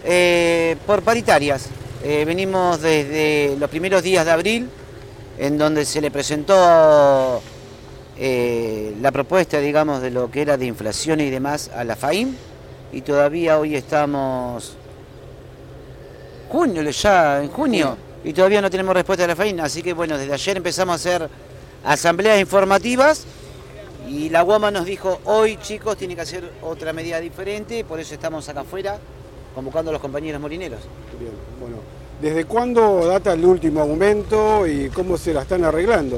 Por paritarias. Venimos desde los primeros días de abril, en donde se le presentó la propuesta, digamos, de lo que era de inflación y demás a la FAIM, y todavía hoy estamos ya en junio, y todavía no tenemos respuesta de la FAIM, así que bueno, desde ayer empezamos a hacer asambleas informativas, y la UOMA nos dijo, hoy chicos, tiene que hacer otra medida diferente, por eso estamos acá afuera, convocando a los compañeros molineros. Bien, bueno. ¿Desde cuándo data el último aumento y cómo se la están arreglando?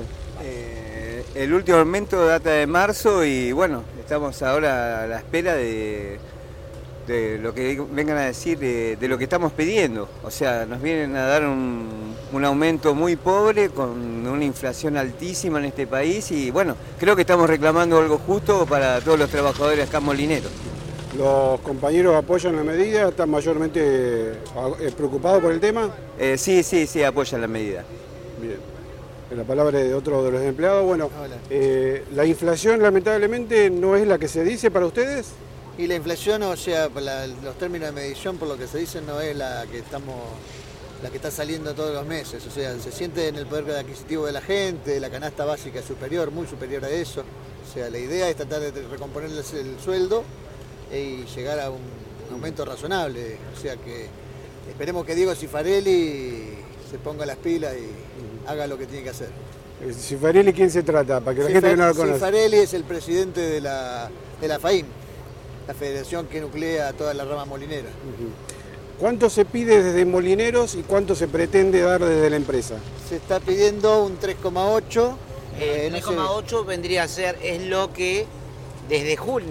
El último aumento data de marzo y bueno, estamos ahora a la espera de lo que vengan a decir de lo que estamos pidiendo. O sea, nos vienen a dar un aumento muy pobre con una inflación altísima en este país y bueno, creo que estamos reclamando algo justo para todos los trabajadores acá molineros. ¿Los compañeros apoyan la medida? ¿Están mayormente preocupados por el tema? Sí, apoyan la medida. Bien. En la palabra de otro de los empleados, bueno, la inflación lamentablemente no es la que se dice para ustedes. Y la inflación, o sea, los términos de medición, por lo que se dice, no es la que está saliendo todos los meses. O sea, se siente en el poder adquisitivo de la gente, la canasta básica es superior, muy superior a eso. O sea, la idea es tratar de recomponerles el sueldo y llegar a un aumento razonable. O sea que esperemos que Diego Cifarelli se ponga las pilas y haga lo que tiene que hacer. ¿Cifarelli quién se trata? Para que la gente no lo conozca. Cifarelli es el presidente de la FAIM, la federación que nuclea a toda la rama molinera. ¿Cuánto se pide desde Molineros y cuánto se pretende dar desde la empresa? Se está pidiendo un 3,8. 3,8 vendría a ser, es lo que desde julio,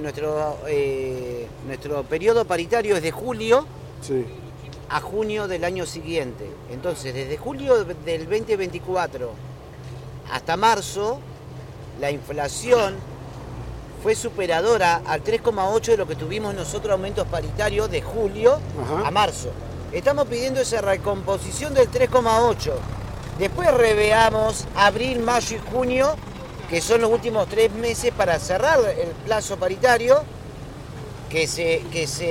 nuestro periodo paritario es de julio a junio del año siguiente. Entonces, desde julio del 2024 hasta marzo, la inflación fue superadora al 3,8 de lo que tuvimos nosotros aumentos paritarios de julio a marzo. Estamos pidiendo esa recomposición del 3,8. Después reveamos abril, mayo y junio, que son los últimos 3 meses para cerrar el plazo paritario, que se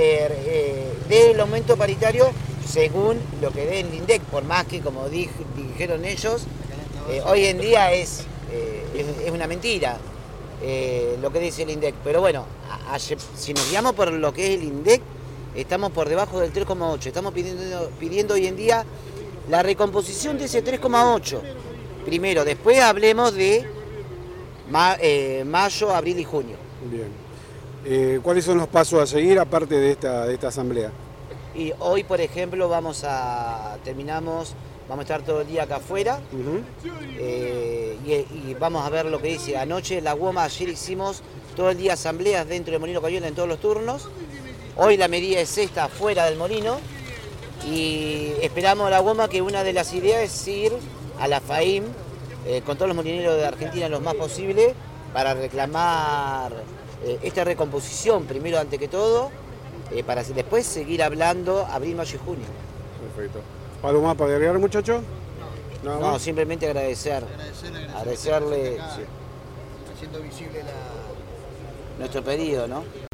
dé el aumento paritario según lo que dé el INDEC, por más que, como dijeron ellos, hoy en día es una mentira lo que dice el INDEC. Pero bueno, si nos guiamos por lo que es el INDEC, estamos por debajo del 3,8. Estamos pidiendo hoy en día la recomposición de ese 3,8. Primero, después hablemos de mayo, abril y junio. Bien. ¿Cuáles son los pasos a seguir aparte de esta asamblea? Y hoy, por ejemplo, vamos a estar todo el día acá afuera y vamos a ver lo que dice. Anoche la UOMA, ayer hicimos todo el día asambleas dentro del Molino Cayuela en todos los turnos. Hoy la medida es esta, fuera del molino, y esperamos a la UOMA que una de las ideas es ir a la FAIM con todos los molineros de Argentina lo más posible para reclamar esta recomposición, primero ante que todo, para después seguir hablando abril, mayo y junio. Perfecto. ¿Algo más para agregar, muchachos? No, simplemente agradecerle, haciendo visible nuestro pedido, ¿no?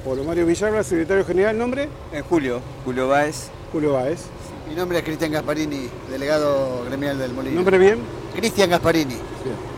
Pablo Mario Villalba, secretario general, ¿nombre? Julio Báez. Julio Báez. Mi nombre es Cristian Gasparini, delegado gremial del Molino. ¿Nombre bien? Cristian Gasparini. Bien.